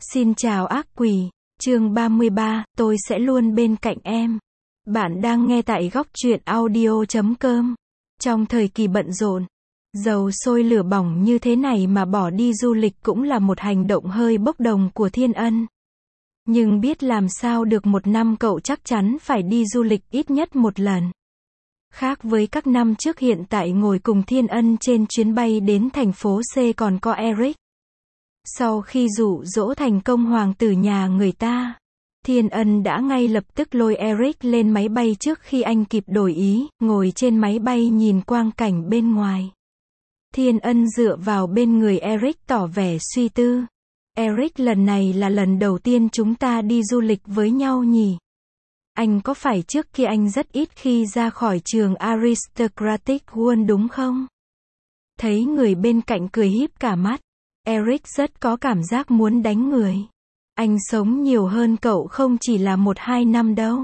Xin chào ác quỷ, chương 33, tôi sẽ luôn bên cạnh em. Bạn đang nghe tại góc truyện audio.com. Trong thời kỳ bận rộn, dầu sôi lửa bỏng như thế này mà bỏ đi du lịch cũng là một hành động hơi bốc đồng của Thiên Ân. Nhưng biết làm sao được, một năm cậu chắc chắn phải đi du lịch ít nhất một lần. Khác với các năm trước, hiện tại ngồi cùng Thiên Ân trên chuyến bay đến thành phố C còn có Eric. Sau khi dụ dỗ thành công hoàng tử nhà người ta, Thiên Ân đã ngay lập tức lôi Eric lên máy bay trước khi anh kịp đổi ý, ngồi trên máy bay nhìn quang cảnh bên ngoài. Thiên Ân dựa vào bên người Eric tỏ vẻ suy tư. Eric, lần này là lần đầu tiên chúng ta đi du lịch với nhau nhỉ? Anh có phải trước kia anh rất ít khi ra khỏi trường Aristocratic World đúng không? Thấy người bên cạnh cười híp cả mắt, Eric rất có cảm giác muốn đánh người. Anh sống nhiều hơn cậu không chỉ là 1-2 năm đâu,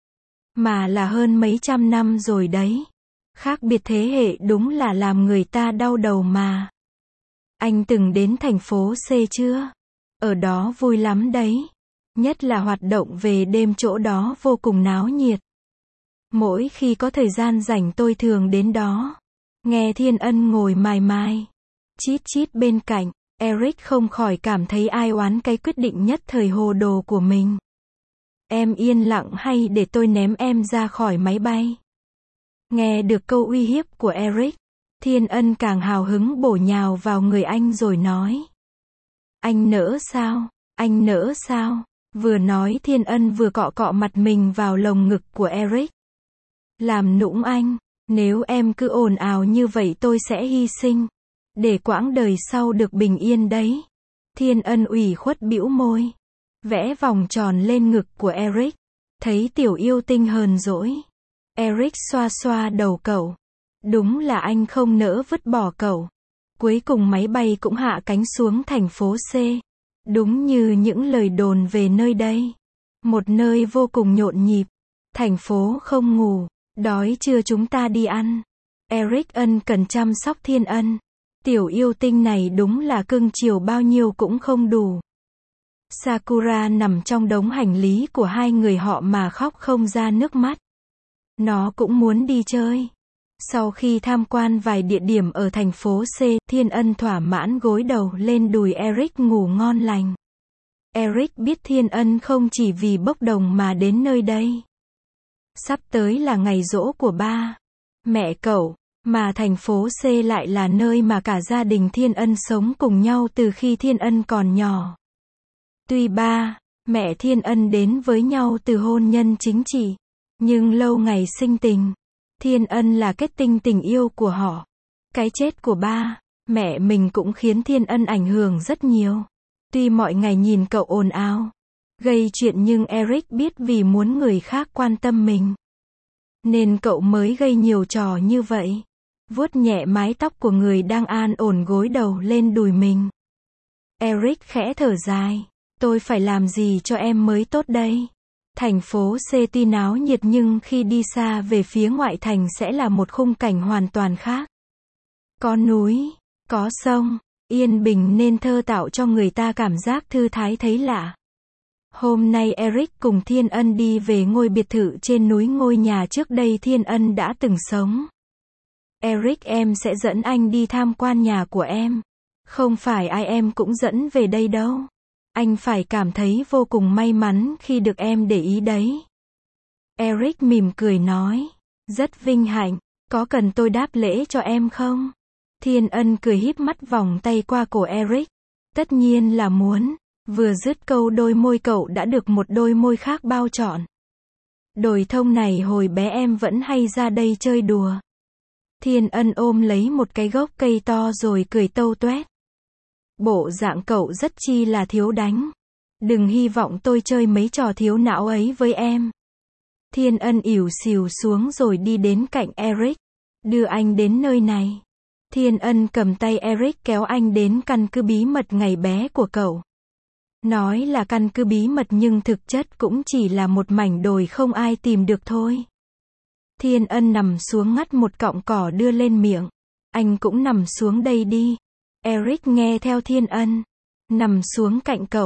mà là hơn mấy trăm năm rồi đấy. Khác biệt thế hệ đúng là làm người ta đau đầu mà. Anh từng đến thành phố C chưa? Ở đó vui lắm đấy. Nhất là hoạt động về đêm, chỗ đó vô cùng náo nhiệt. Mỗi khi có thời gian rảnh tôi thường đến đó. Nghe Thiên Ân ngồi mài mai, chít chít bên cạnh, Eric không khỏi cảm thấy ai oán cái quyết định nhất thời hồ đồ của mình. Em yên lặng hay để tôi ném em ra khỏi máy bay? Nghe được câu uy hiếp của Eric, Thiên Ân càng hào hứng bổ nhào vào người anh rồi nói. Anh nỡ sao? Anh nỡ sao? Vừa nói Thiên Ân vừa cọ cọ mặt mình vào lồng ngực của Eric. Làm nũng anh, nếu em cứ ồn ào như vậy tôi sẽ hy sinh, để quãng đời sau được bình yên đấy. Thiên Ân ủy khuất bĩu môi, vẽ vòng tròn lên ngực của Eric. Thấy tiểu yêu tinh hờn dỗi, Eric xoa xoa đầu cậu. Đúng là anh không nỡ vứt bỏ cậu. Cuối cùng máy bay cũng hạ cánh xuống thành phố C. Đúng như những lời đồn về nơi đây. Một nơi vô cùng nhộn nhịp. Thành phố không ngủ. Đói chưa, chúng ta đi ăn. Eric ân cần chăm sóc Thiên Ân. Tiểu yêu tinh này đúng là cưng chiều bao nhiêu cũng không đủ. Sakura nằm trong đống hành lý của hai người họ mà khóc không ra nước mắt. Nó cũng muốn đi chơi. Sau khi tham quan vài địa điểm ở thành phố C, Thiên Ân thỏa mãn gối đầu lên đùi Eric ngủ ngon lành. Eric biết Thiên Ân không chỉ vì bốc đồng mà đến nơi đây. Sắp tới là ngày giỗ của ba, mẹ cậu, mà thành phố C lại là nơi mà cả gia đình Thiên Ân sống cùng nhau từ khi Thiên Ân còn nhỏ. Tuy ba, mẹ Thiên Ân đến với nhau từ hôn nhân chính trị, nhưng lâu ngày sinh tình. Thiên Ân là kết tinh tình yêu của họ. Cái chết của ba, mẹ mình cũng khiến Thiên Ân ảnh hưởng rất nhiều. Tuy mọi ngày nhìn cậu ồn ào, gây chuyện, nhưng Eric biết vì muốn người khác quan tâm mình, nên cậu mới gây nhiều trò như vậy. Vuốt nhẹ mái tóc của người đang an ổn gối đầu lên đùi mình, Eric khẽ thở dài. Tôi phải làm gì cho em mới tốt đây? Thành phố C tuy náo nhiệt nhưng khi đi xa về phía ngoại thành sẽ là một khung cảnh hoàn toàn khác. Có núi, có sông, yên bình nên thơ tạo cho người ta cảm giác thư thái thấy lạ. Hôm nay Eric cùng Thiên Ân đi về ngôi biệt thự trên núi, ngôi nhà trước đây Thiên Ân đã từng sống. Eric, em sẽ dẫn anh đi tham quan nhà của em. Không phải ai em cũng dẫn về đây đâu. Anh phải cảm thấy vô cùng may mắn khi được em để ý đấy. Eric mỉm cười nói. Rất vinh hạnh, có cần tôi đáp lễ cho em không? Thiên Ân cười híp mắt vòng tay qua cổ Eric. Tất nhiên là muốn. Vừa dứt câu, đôi môi cậu đã được một đôi môi khác bao trọn. Đồi thông này hồi bé em vẫn hay ra đây chơi đùa. Thiên Ân ôm lấy một cái gốc cây to rồi cười tâu toét. Bộ dạng cậu rất chi là thiếu đánh. Đừng hy vọng tôi chơi mấy trò thiếu não ấy với em. Thiên Ân ỉu xìu xuống rồi đi đến cạnh Eric. Đưa anh đến nơi này. Thiên Ân cầm tay Eric kéo anh đến căn cứ bí mật ngày bé của cậu. Nói là căn cứ bí mật nhưng thực chất cũng chỉ là một mảnh đồi không ai tìm được thôi. Thiên Ân nằm xuống ngắt một cọng cỏ đưa lên miệng. Anh cũng nằm xuống đây đi. Eric nghe theo Thiên Ân, nằm xuống cạnh cậu.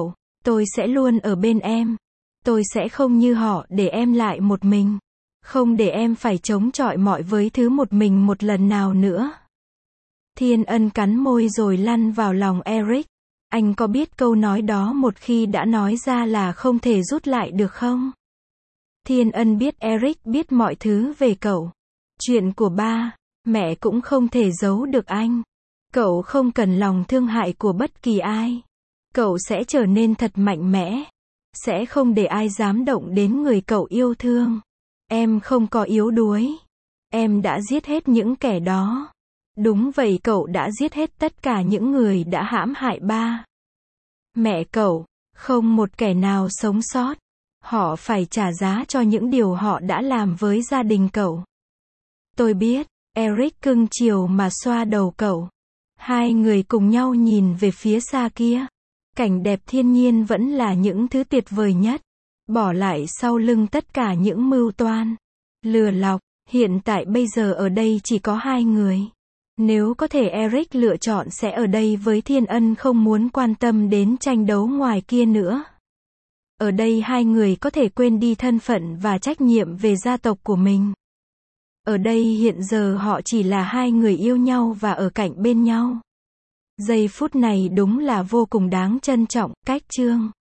Tôi sẽ luôn ở bên em. Tôi sẽ không như họ để em lại một mình. Không để em phải chống chọi mọi với thứ một mình một lần nào nữa. Thiên Ân cắn môi rồi lăn vào lòng Eric. Anh có biết câu nói đó một khi đã nói ra là không thể rút lại được không? Thiên Ân biết Eric biết mọi thứ về cậu. Chuyện của ba, mẹ cũng không thể giấu được anh. Cậu không cần lòng thương hại của bất kỳ ai. Cậu sẽ trở nên thật mạnh mẽ. Sẽ không để ai dám động đến người cậu yêu thương. Em không có yếu đuối. Em đã giết hết những kẻ đó. Đúng vậy, cậu đã giết hết tất cả những người đã hãm hại ba. Mẹ cậu, không một kẻ nào sống sót. Họ phải trả giá cho những điều họ đã làm với gia đình cậu. Tôi biết, Eric cưng chiều mà xoa đầu cậu. Hai người cùng nhau nhìn về phía xa kia. Cảnh đẹp thiên nhiên vẫn là những thứ tuyệt vời nhất. Bỏ lại sau lưng tất cả những mưu toan, lừa lọc. Hiện tại bây giờ ở đây chỉ có hai người. Nếu có thể Eric lựa chọn sẽ ở đây với Thiên Ân, không muốn quan tâm đến tranh đấu ngoài kia nữa. Ở đây hai người có thể quên đi thân phận và trách nhiệm về gia tộc của mình. Ở đây hiện giờ họ chỉ là hai người yêu nhau và ở cạnh bên nhau. Giây phút này đúng là vô cùng đáng trân trọng. Cách chương